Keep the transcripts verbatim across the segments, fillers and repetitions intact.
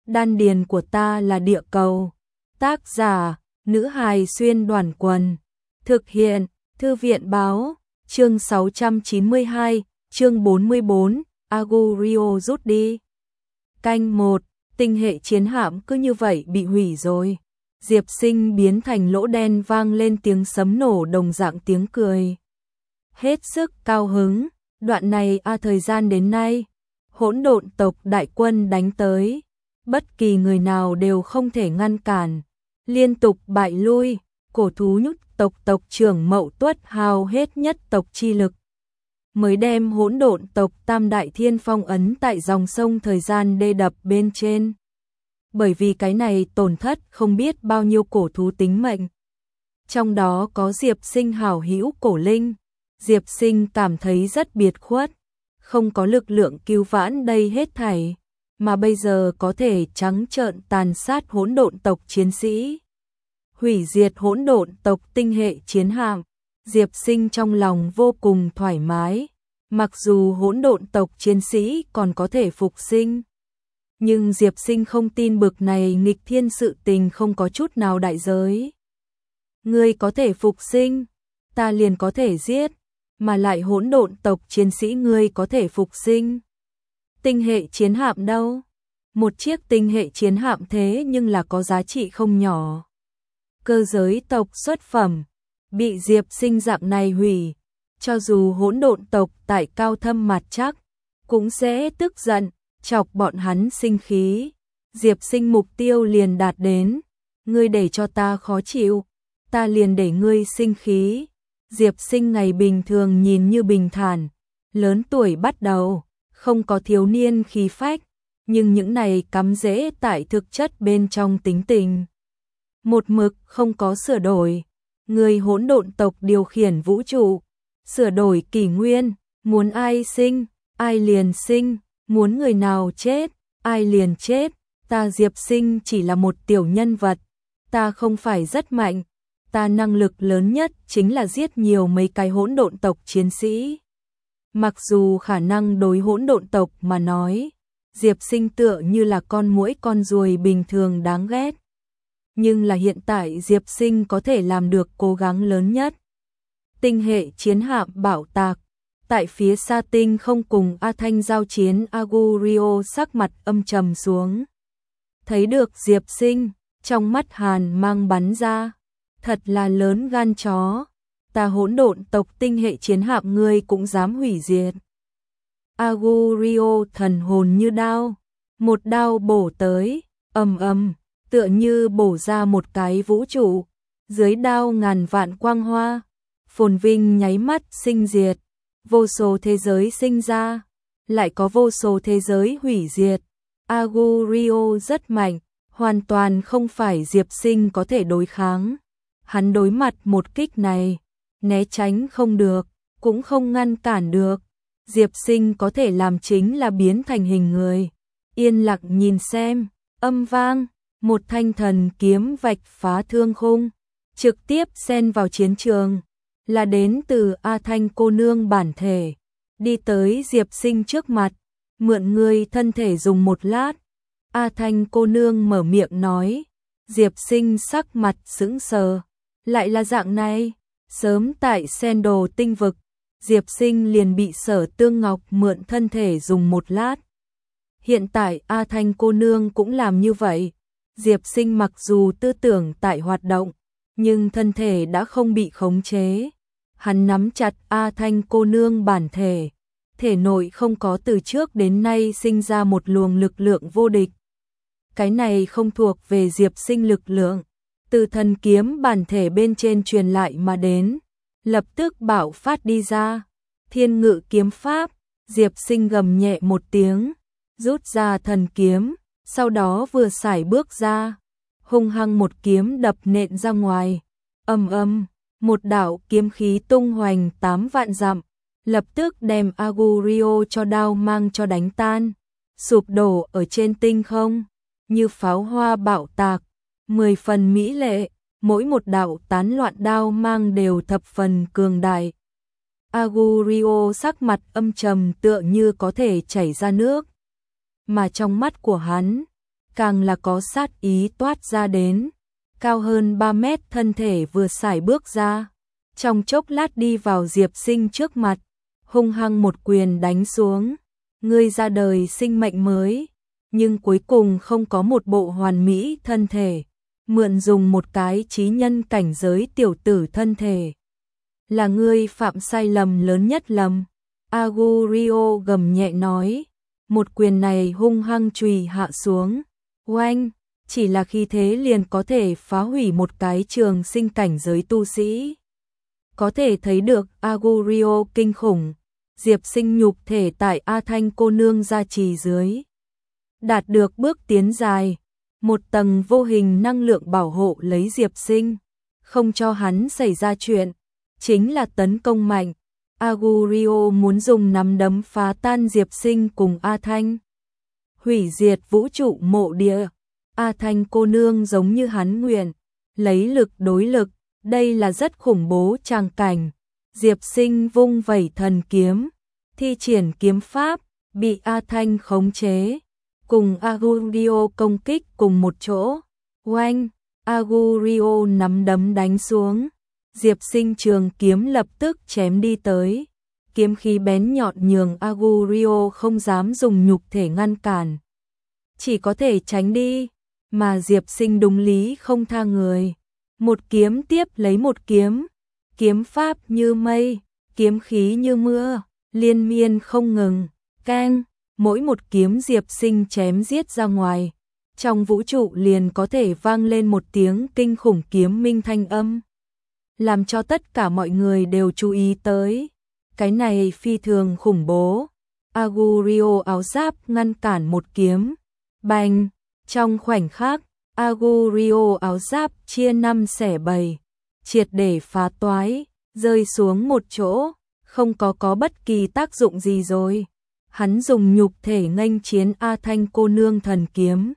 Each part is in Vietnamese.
Đan điền của ta là địa cầu. Tác giả, nữ hài xuyên đoàn quần. Thực hiện, thư viện báo, chương sáu trăm chín mươi hai, chương bốn mươi bốn, Agurio rút đi. Canh một, tinh hệ chiến hạm cứ như vậy bị hủy rồi. Diệp Sinh biến thành lỗ đen, vang lên tiếng sấm nổ đồng dạng tiếng cười. Hết sức cao hứng, đoạn này a thời gian đến nay, hỗn độn tộc đại quân đánh tới, bất kỳ người nào đều không thể ngăn cản, liên tục bại lui, cổ thú nhút tộc tộc trưởng Mậu Tuất hao hết nhất tộc chi lực, mới đem hỗn độn tộc Tam Đại Thiên phong ấn tại dòng sông thời gian đê đập bên trên. Bởi vì cái này tổn thất không biết bao nhiêu cổ thú tính mệnh. Trong đó có Diệp Sinh hảo hữu cổ linh. Diệp Sinh cảm thấy rất biệt khuất, không có lực lượng cứu vãn đây hết thảy, mà bây giờ có thể trắng trợn tàn sát hỗn độn tộc chiến sĩ, hủy diệt hỗn độn tộc tinh hệ chiến hạm. Diệp Sinh trong lòng vô cùng thoải mái, mặc dù hỗn độn tộc chiến sĩ còn có thể phục sinh, nhưng Diệp Sinh không tin bực này nghịch thiên sự tình không có chút nào đại giới. Ngươi có thể phục sinh, ta liền có thể giết, mà lại hỗn độn tộc chiến sĩ ngươi có thể phục sinh. Tinh hệ chiến hạm đâu? Một chiếc tinh hệ chiến hạm thế nhưng là có giá trị không nhỏ. Cơ giới tộc xuất phẩm, bị Diệp Sinh dạng này hủy, cho dù hỗn độn tộc tại cao thâm mặt chắc, cũng sẽ tức giận, chọc bọn hắn sinh khí. Diệp Sinh mục tiêu liền đạt đến, ngươi để cho ta khó chịu, ta liền để ngươi sinh khí. Diệp Sinh ngày bình thường nhìn như bình thản, lớn tuổi bắt đầu, không có thiếu niên khí phách, nhưng những này cắm rễ tại thực chất bên trong tính tình. Một mực không có sửa đổi, người hỗn độn tộc điều khiển vũ trụ, sửa đổi kỷ nguyên, muốn ai sinh, ai liền sinh, muốn người nào chết, ai liền chết. Ta Diệp Sinh chỉ là một tiểu nhân vật, ta không phải rất mạnh. Ta năng lực lớn nhất chính là giết nhiều mấy cái hỗn độn tộc chiến sĩ. Mặc dù khả năng đối hỗn độn tộc mà nói, Diệp Sinh tựa như là con muỗi con ruồi bình thường đáng ghét. Nhưng là hiện tại Diệp Sinh có thể làm được cố gắng lớn nhất. Tinh hệ chiến hạm bảo tạc, tại phía xa tinh không cùng A Thanh giao chiến. Agurio sắc mặt âm trầm xuống. Thấy được Diệp Sinh, trong mắt hàn mang bắn ra. Thật là lớn gan chó, ta hỗn độn tộc tinh hệ chiến hạm ngươi cũng dám hủy diệt. Agurio thần hồn như đao, một đao bổ tới, ầm ầm, tựa như bổ ra một cái vũ trụ, dưới đao ngàn vạn quang hoa, phồn vinh nháy mắt sinh diệt, vô số thế giới sinh ra, lại có vô số thế giới hủy diệt. Agurio rất mạnh, hoàn toàn không phải Diệp Sinh có thể đối kháng. Hắn đối mặt một kích này, né tránh không được, cũng không ngăn cản được. Diệp Sinh có thể làm chính là biến thành hình người. Yên lặng nhìn xem, âm vang, một thanh thần kiếm vạch phá thương khung, trực tiếp xen vào chiến trường, là đến từ A Thanh cô nương bản thể, đi tới Diệp Sinh trước mặt, mượn ngươi thân thể dùng một lát. A Thanh cô nương mở miệng nói. Diệp Sinh sắc mặt sững sờ. Lại là dạng này, sớm tại Sen Đồ tinh vực, Diệp Sinh liền bị Sở Tương Ngọc mượn thân thể dùng một lát. Hiện tại A Thanh cô nương cũng làm như vậy. Diệp Sinh mặc dù tư tưởng tại hoạt động, nhưng thân thể đã không bị khống chế. Hắn nắm chặt A Thanh cô nương bản thể, thể nội không có từ trước đến nay sinh ra một luồng lực lượng vô địch. Cái này không thuộc về Diệp Sinh lực lượng, từ thần kiếm bản thể bên trên truyền lại mà đến, lập tức bạo phát đi ra. Thiên ngự kiếm pháp, Diệp Sinh gầm nhẹ một tiếng, rút ra thần kiếm, sau đó vừa sải bước ra, hung hăng một kiếm đập nện ra ngoài. Ầm ầm, một đạo kiếm khí tung hoành tám vạn dặm, lập tức đem Agurio cho đao mang cho đánh tan, sụp đổ ở trên tinh không, như pháo hoa bạo tạc, mười phần mỹ lệ, mỗi một đạo tán loạn đao mang đều thập phần cường đại. Agurio sắc mặt âm trầm tựa như có thể chảy ra nước, mà trong mắt của hắn, càng là có sát ý toát ra đến. Cao hơn ba mét thân thể vừa sải bước ra, trong chốc lát đi vào Diệp Sinh trước mặt, hung hăng một quyền đánh xuống. Ngươi ra đời sinh mệnh mới, nhưng cuối cùng không có một bộ hoàn mỹ thân thể, mượn dùng một cái chí nhân cảnh giới tiểu tử thân thể. Là ngươi phạm sai lầm lớn nhất lầm. Agurio gầm nhẹ nói, một quyền này hung hăng chùy hạ xuống. Oanh, chỉ là khi thế liền có thể phá hủy một cái trường sinh cảnh giới tu sĩ. Có thể thấy được Agurio kinh khủng. Diệp Sinh nhục thể tại A Thanh cô nương gia trì dưới, đạt được bước tiến dài, một tầng vô hình năng lượng bảo hộ lấy Diệp Sinh, không cho hắn xảy ra chuyện, chính là tấn công mạnh. Agurio muốn dùng nắm đấm phá tan Diệp Sinh cùng A Thanh, hủy diệt vũ trụ mộ địa. A Thanh cô nương giống như hắn nguyện, lấy lực đối lực, đây là rất khủng bố tràng cảnh. Diệp Sinh vung vẩy thần kiếm, thi triển kiếm pháp, bị A Thanh khống chế, cùng Agurio công kích cùng một chỗ. Oanh, Agurio nắm đấm đánh xuống, Diệp Sinh trường kiếm lập tức chém đi tới. Kiếm khí bén nhọn nhường Agurio không dám dùng nhục thể ngăn cản, chỉ có thể tránh đi, mà Diệp Sinh đúng lý không tha người. Một kiếm tiếp lấy một kiếm, kiếm pháp như mây, kiếm khí như mưa, liên miên không ngừng, keng, mỗi một kiếm Diệp Sinh chém giết ra ngoài, trong vũ trụ liền có thể vang lên một tiếng kinh khủng kiếm minh thanh âm, làm cho tất cả mọi người đều chú ý tới. Cái này phi thường khủng bố. Agurio áo giáp ngăn cản một kiếm, bành, trong khoảnh khắc, Agurio áo giáp chia năm xẻ bảy, triệt để phá toái, rơi xuống một chỗ, không có có bất kỳ tác dụng gì rồi. Hắn dùng nhục thể nghênh chiến A Thanh cô nương thần kiếm.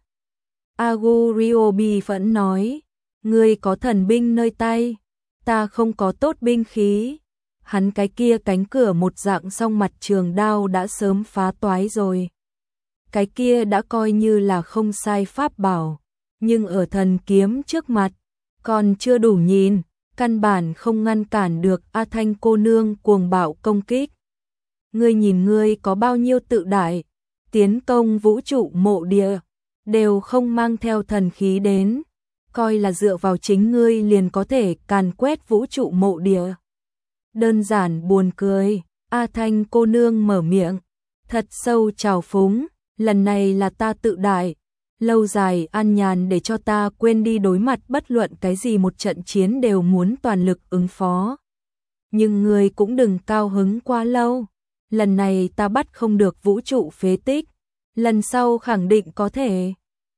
Agurio bi phẫn nói, ngươi có thần binh nơi tay, ta không có tốt binh khí. Hắn cái kia cánh cửa một dạng song mặt trường đao đã sớm phá toái rồi. Cái kia đã coi như là không sai pháp bảo, nhưng ở thần kiếm trước mặt, còn chưa đủ nhìn, căn bản không ngăn cản được A Thanh cô nương cuồng bạo công kích. Ngươi nhìn ngươi có bao nhiêu tự đại, tiến công vũ trụ mộ địa, đều không mang theo thần khí đến, coi là dựa vào chính ngươi liền có thể càn quét vũ trụ mộ địa. Đơn giản buồn cười. A Thanh cô nương mở miệng, thật sâu trào phúng, lần này là ta tự đại, lâu dài an nhàn để cho ta quên đi đối mặt bất luận cái gì một trận chiến đều muốn toàn lực ứng phó. Nhưng ngươi cũng đừng cao hứng quá lâu, lần này ta bắt không được vũ trụ phế tích, lần sau khẳng định có thể.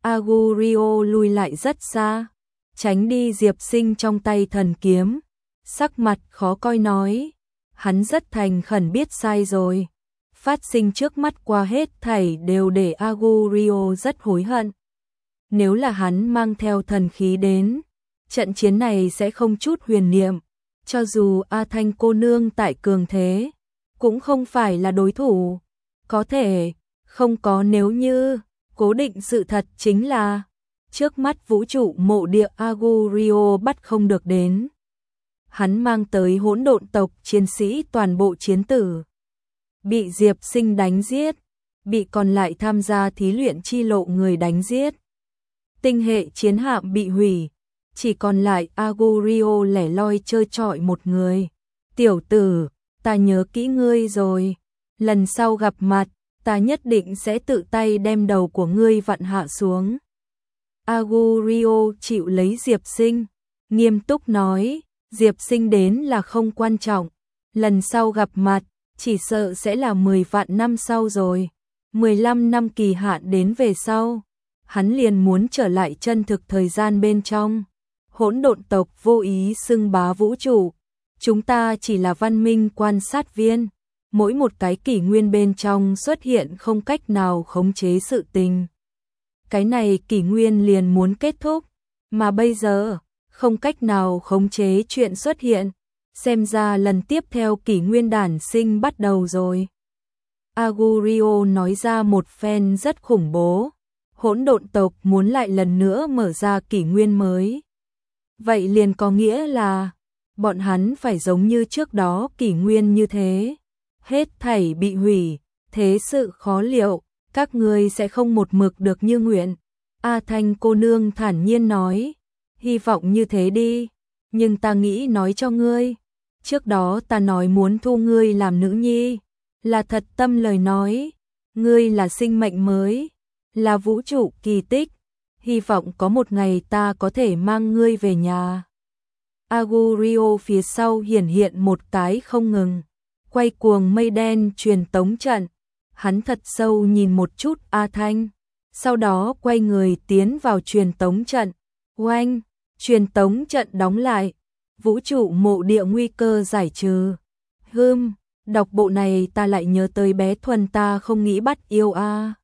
Agurio lui lại rất xa, tránh đi Diệp Sinh trong tay thần kiếm, sắc mặt khó coi nói, hắn rất thành khẩn biết sai rồi. Phát sinh trước mắt qua hết thảy đều để Agurio rất hối hận. Nếu là hắn mang theo thần khí đến, trận chiến này sẽ không chút huyền niệm, cho dù A Thanh cô nương tại cường thế, cũng không phải là đối thủ. Có thể, không có nếu như, cố định sự thật chính là, trước mắt vũ trụ mộ địa Agurio bắt không được đến. Hắn mang tới hỗn độn tộc chiến sĩ toàn bộ chiến tử, bị Diệp Sinh đánh giết, bị còn lại tham gia thí luyện chi lộ người đánh giết. Tinh hệ chiến hạm bị hủy, chỉ còn lại Agurio lẻ loi chơi trọi một người. Tiểu tử, ta nhớ kỹ ngươi rồi, lần sau gặp mặt, ta nhất định sẽ tự tay đem đầu của ngươi vặn hạ xuống. Agurio chịu lấy Diệp Sinh, nghiêm túc nói, Diệp Sinh đến là không quan trọng, lần sau gặp mặt, chỉ sợ sẽ là mười vạn năm sau rồi, mười lăm năm kỳ hạn đến về sau, hắn liền muốn trở lại chân thực thời gian bên trong. Hỗn độn tộc vô ý xưng bá vũ trụ, chúng ta chỉ là văn minh quan sát viên, mỗi một cái kỷ nguyên bên trong xuất hiện không cách nào khống chế sự tình. Cái này kỷ nguyên liền muốn kết thúc, mà bây giờ, không cách nào khống chế chuyện xuất hiện, xem ra lần tiếp theo kỷ nguyên đản sinh bắt đầu rồi. Agurio nói ra một phen rất khủng bố, hỗn độn tộc muốn lại lần nữa mở ra kỷ nguyên mới. Vậy liền có nghĩa là bọn hắn phải giống như trước đó kỷ nguyên như thế, hết thảy bị hủy, thế sự khó liệu, các ngươi sẽ không một mực được như nguyện. A Thanh cô nương thản nhiên nói, hy vọng như thế đi, nhưng ta nghĩ nói cho ngươi, trước đó ta nói muốn thu ngươi làm nữ nhi, là thật tâm lời nói, ngươi là sinh mệnh mới, là vũ trụ kỳ tích, hy vọng có một ngày ta có thể mang ngươi về nhà. Agurio phía sau hiển hiện một cái không ngừng, quay cuồng mây đen truyền tống trận, hắn thật sâu nhìn một chút A Thanh, sau đó quay người tiến vào truyền tống trận, oanh, truyền tống trận đóng lại, vũ trụ mộ địa nguy cơ giải trừ. Hừm, đọc bộ này ta lại nhớ tới bé Thuần ta không nghĩ bắt yêu a.